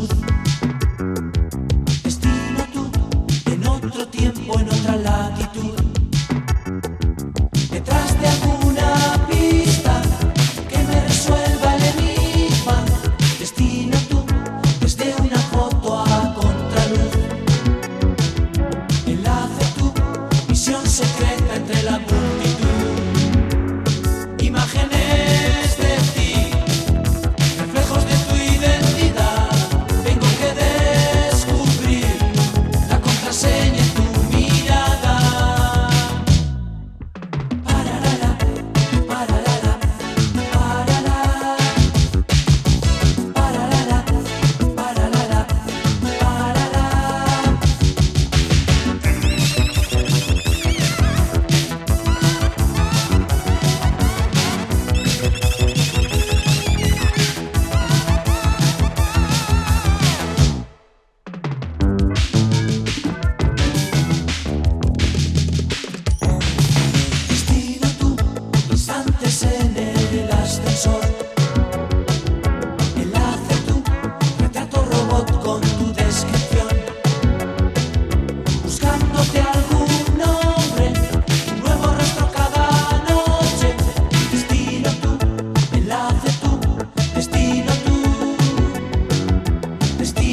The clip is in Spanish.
salud. Destino tú, en otro tiempo, en otra latitud. Detrás de alguna pista que me resuelva el enigma. Destino tú, desde una foto a contraluz. Enlace tú, misión secreta entre la multitud. Imágenes de ti, reflejos de tu identidad. Tengo que descubrir la contraseña en tu mirada. Pararara, pararara, pararara. Pararara, pararara, pararara. Destino tú, instantes en el ascensor. Enlace tú, retrato robot con tu descripción. Buscándote algún nombre, un nuevo rostro cada noche. Destino tú, enlace tú, destino tú, destino.